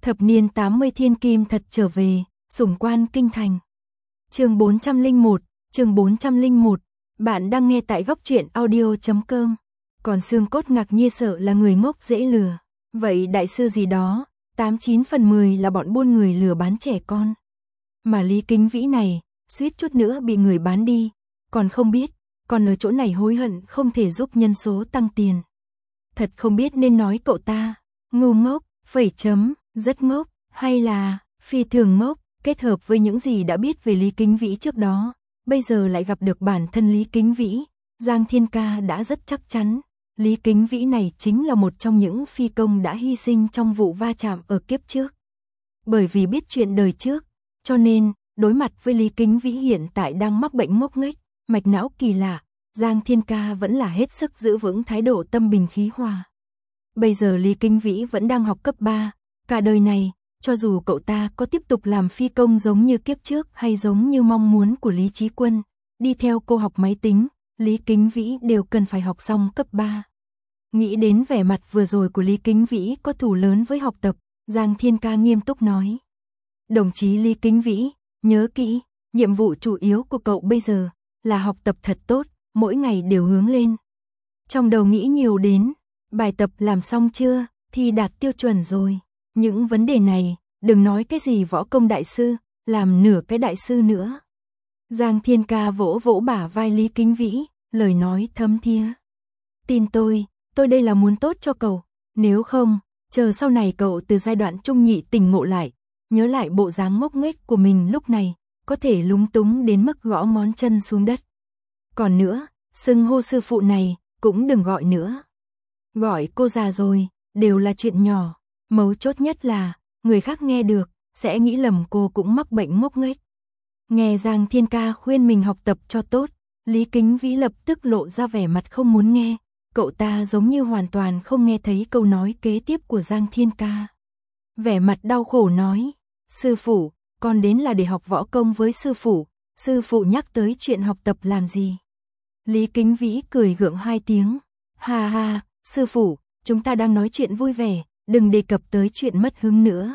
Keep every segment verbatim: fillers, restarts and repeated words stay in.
Thập niên tám mươi thiên kim thật trở về, sủng quan kinh thành. Chương bốn trăm lẻ một, chương bốn trăm lẻ một. Bạn đang nghe tại góc truyện audio chấm com. Còn xương cốt ngạc nhiên sợ là người ngốc dễ lừa. Vậy đại sư gì đó, tám chín phần mười là bọn buôn người lừa bán trẻ con. Mà Lý Kính Vĩ này, suýt chút nữa bị người bán đi, còn không biết, còn ở chỗ này hối hận không thể giúp nhân số tăng tiền. Thật không biết nên nói cậu ta, ngu ngốc, phẩy chấm, rất ngốc, hay là, phi thường ngốc, kết hợp với những gì đã biết về Lý Kính Vĩ trước đó, bây giờ lại gặp được bản thân Lý Kính Vĩ, Giang Thiên Ca đã rất chắc chắn, Lý Kính Vĩ này chính là một trong những phi công đã hy sinh trong vụ va chạm ở kiếp trước. Bởi vì biết chuyện đời trước, cho nên, đối mặt với Lý Kính Vĩ hiện tại đang mắc bệnh ngốc nghếch, mạch não kỳ lạ, Giang Thiên Ca vẫn là hết sức giữ vững thái độ tâm bình khí hòa. Bây giờ Lý Kính Vĩ vẫn đang học cấp ba, cả đời này, cho dù cậu ta có tiếp tục làm phi công giống như kiếp trước hay giống như mong muốn của Lý Chí Quân, đi theo cô học máy tính, Lý Kính Vĩ đều cần phải học xong cấp ba. Nghĩ đến vẻ mặt vừa rồi của Lý Kính Vĩ có thù lớn với học tập, Giang Thiên Ca nghiêm túc nói. Đồng chí Lý Kính Vĩ, nhớ kỹ, nhiệm vụ chủ yếu của cậu bây giờ là học tập thật tốt, mỗi ngày đều hướng lên. Trong đầu nghĩ nhiều đến, bài tập làm xong chưa, thì đạt tiêu chuẩn rồi. Những vấn đề này, đừng nói cái gì võ công đại sư, làm nửa cái đại sư nữa. Giang Thiên Ca vỗ vỗ bả vai Lý Kính Vĩ, lời nói thấm thía. Tin tôi, tôi đây là muốn tốt cho cậu, nếu không, chờ sau này cậu từ giai đoạn trung nhị tỉnh ngộ lại, nhớ lại bộ dáng ngốc nghếch của mình lúc này, có thể lúng túng đến mức gõ ngón chân xuống đất. Còn nữa, xưng hô sư phụ này, cũng đừng gọi nữa. Gọi cô già rồi, đều là chuyện nhỏ, mấu chốt nhất là, người khác nghe được, sẽ nghĩ lầm cô cũng mắc bệnh ngốc nghếch. Nghe Giang Thiên Ca khuyên mình học tập cho tốt, Lý Kính Vĩ lập tức lộ ra vẻ mặt không muốn nghe, cậu ta giống như hoàn toàn không nghe thấy câu nói kế tiếp của Giang Thiên Ca. Vẻ mặt đau khổ nói, sư phụ, con đến là để học võ công với sư phụ, sư phụ nhắc tới chuyện học tập làm gì? Lý Kính Vĩ cười gượng hai tiếng, ha ha, sư phụ, chúng ta đang nói chuyện vui vẻ, đừng đề cập tới chuyện mất hứng nữa.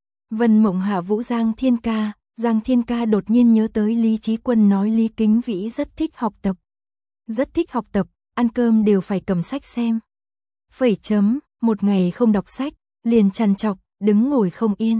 Vân Mộng hạ vũ Giang Thiên Ca, Giang Thiên Ca đột nhiên nhớ tới Lý Chí Quân nói Lý Kính Vĩ rất thích học tập. Rất thích học tập, ăn cơm đều phải cầm sách xem. Phẩy chấm, một ngày không đọc sách, liền trằn trọc, đứng ngồi không yên.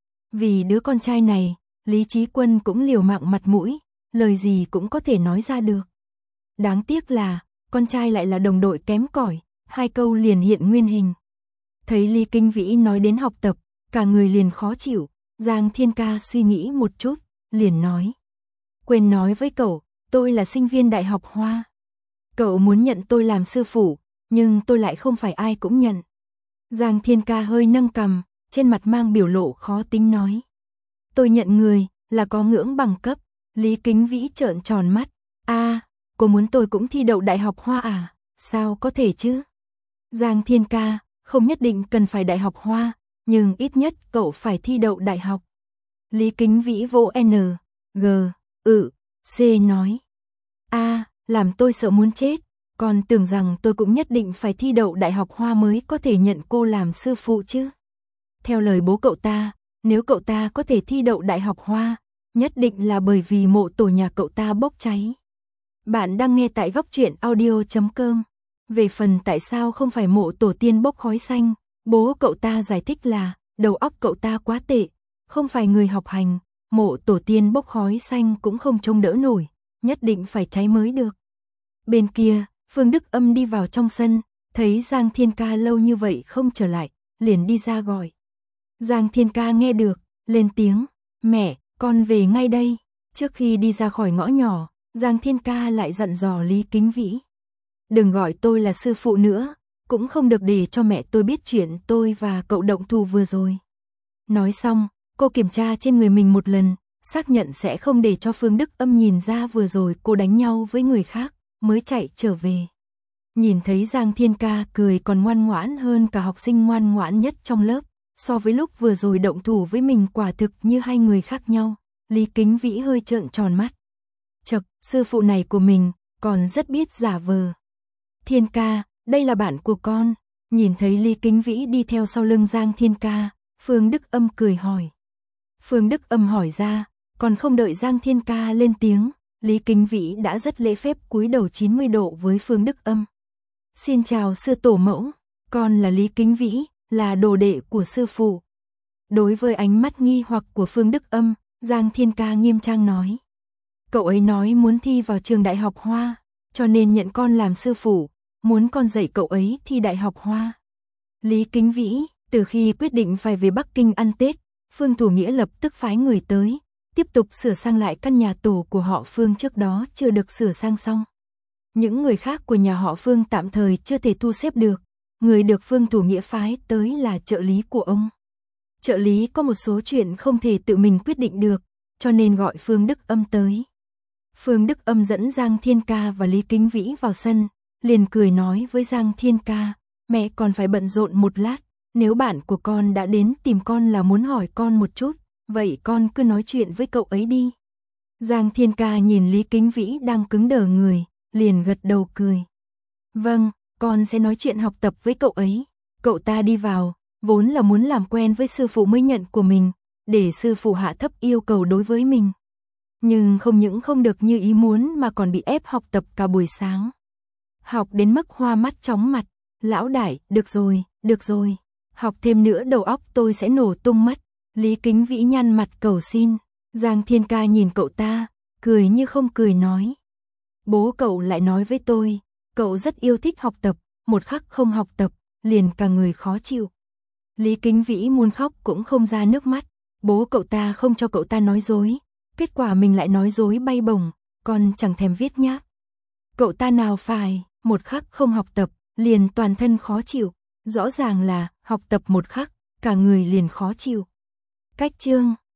Vì đứa con trai này, Lý Chí Quân cũng liều mạng mặt mũi, lời gì cũng có thể nói ra được. Đáng tiếc là, con trai lại là đồng đội kém cỏi, hai câu liền hiện nguyên hình. Thấy Lý Kính Vĩ nói đến học tập, cả người liền khó chịu, Giang Thiên Ca suy nghĩ một chút, liền nói. Quên nói với cậu, tôi là sinh viên Đại học Hoa. Cậu muốn nhận tôi làm sư phụ, nhưng tôi lại không phải ai cũng nhận. Giang Thiên Ca hơi nâng cằm, trên mặt mang biểu lộ khó tính nói. Tôi nhận người, là có ngưỡng bằng cấp. Lý Kính Vĩ trợn tròn mắt. a à, cô muốn tôi cũng thi đậu Đại học Hoa à? Sao có thể chứ? Giang Thiên Ca, không nhất định cần phải Đại học Hoa, nhưng ít nhất cậu phải thi đậu đại học. Lý Kính Vĩ vỗ N, G, ừ, C nói. a à, làm tôi sợ muốn chết, còn tưởng rằng tôi cũng nhất định phải thi đậu Đại học Hoa mới có thể nhận cô làm sư phụ chứ. Theo lời bố cậu ta, nếu cậu ta có thể thi đậu Đại học Hoa, nhất định là bởi vì mộ tổ nhà cậu ta bốc cháy. Bạn đang nghe tại góc truyện audio chấm com. Về phần tại sao không phải mộ tổ tiên bốc khói xanh, bố cậu ta giải thích là, đầu óc cậu ta quá tệ, không phải người học hành, mộ tổ tiên bốc khói xanh cũng không trông đỡ nổi, nhất định phải cháy mới được. Bên kia, Phương Đức Âm đi vào trong sân, thấy Giang Thiên Ca lâu như vậy không trở lại, liền đi ra gọi. Giang Thiên Ca nghe được, lên tiếng, mẹ, con về ngay đây. Trước khi đi ra khỏi ngõ nhỏ, Giang Thiên Ca lại dặn dò Lý Kính Vĩ. Đừng gọi tôi là sư phụ nữa, cũng không được để cho mẹ tôi biết chuyện tôi và cậu động thù vừa rồi. Nói xong, cô kiểm tra trên người mình một lần, xác nhận sẽ không để cho Phương Đức Âm nhìn ra vừa rồi cô đánh nhau với người khác, mới chạy trở về. Nhìn thấy Giang Thiên Ca cười còn ngoan ngoãn hơn cả học sinh ngoan ngoãn nhất trong lớp, so với lúc vừa rồi động thủ với mình quả thực như hai người khác nhau, Lý Kính Vĩ hơi trợn tròn mắt. Chậc, sư phụ này của mình, còn rất biết giả vờ. Thiên Ca, đây là bạn của con. Nhìn thấy Lý Kính Vĩ đi theo sau lưng Giang Thiên Ca, Phương Đức Âm cười hỏi. Phương Đức Âm hỏi ra, còn không đợi Giang Thiên Ca lên tiếng, Lý Kính Vĩ đã rất lễ phép cúi đầu chín mươi độ với Phương Đức Âm. Xin chào sư tổ mẫu, con là Lý Kính Vĩ, là đồ đệ của sư phụ. Đối với ánh mắt nghi hoặc của Phương Đức Âm, Giang Thiên Ca nghiêm trang nói. Cậu ấy nói muốn thi vào trường Đại học Hoa, cho nên nhận con làm sư phụ, muốn con dạy cậu ấy thi Đại học Hoa. Lý Kính Vĩ, từ khi quyết định phải về Bắc Kinh ăn Tết, Phương Thủ Nghĩa lập tức phái người tới, tiếp tục sửa sang lại căn nhà tổ của họ Phương trước đó chưa được sửa sang xong. Những người khác của nhà họ Phương tạm thời chưa thể thu xếp được, người được Phương Thủ Nghĩa phái tới là trợ lý của ông. Trợ lý có một số chuyện không thể tự mình quyết định được, cho nên gọi Phương Đức Âm tới. Phương Đức Âm dẫn Giang Thiên Ca và Lý Kính Vĩ vào sân, liền cười nói với Giang Thiên Ca, mẹ còn phải bận rộn một lát, nếu bạn của con đã đến tìm con là muốn hỏi con một chút, vậy con cứ nói chuyện với cậu ấy đi. Giang Thiên Ca nhìn Lý Kính Vĩ đang cứng đờ người, liền gật đầu cười. Vâng, con sẽ nói chuyện học tập với cậu ấy. Cậu ta đi vào, vốn là muốn làm quen với sư phụ mới nhận của mình, để sư phụ hạ thấp yêu cầu đối với mình. Nhưng không những không được như ý muốn mà còn bị ép học tập cả buổi sáng. Học đến mức hoa mắt chóng mặt, lão đại, được rồi, được rồi, học thêm nữa đầu óc tôi sẽ nổ tung mất. Lý Kính Vĩ nhăn mặt cầu xin, Giang Thiên Ca nhìn cậu ta, cười như không cười nói. Bố cậu lại nói với tôi, cậu rất yêu thích học tập, một khắc không học tập, liền cả người khó chịu. Lý Kính Vĩ muốn khóc cũng không ra nước mắt, bố cậu ta không cho cậu ta nói dối, kết quả mình lại nói dối bay bổng, còn chẳng thèm viết nháp. Cậu ta nào phải, một khắc không học tập, liền toàn thân khó chịu, rõ ràng là học tập một khắc, cả người liền khó chịu. Cách chương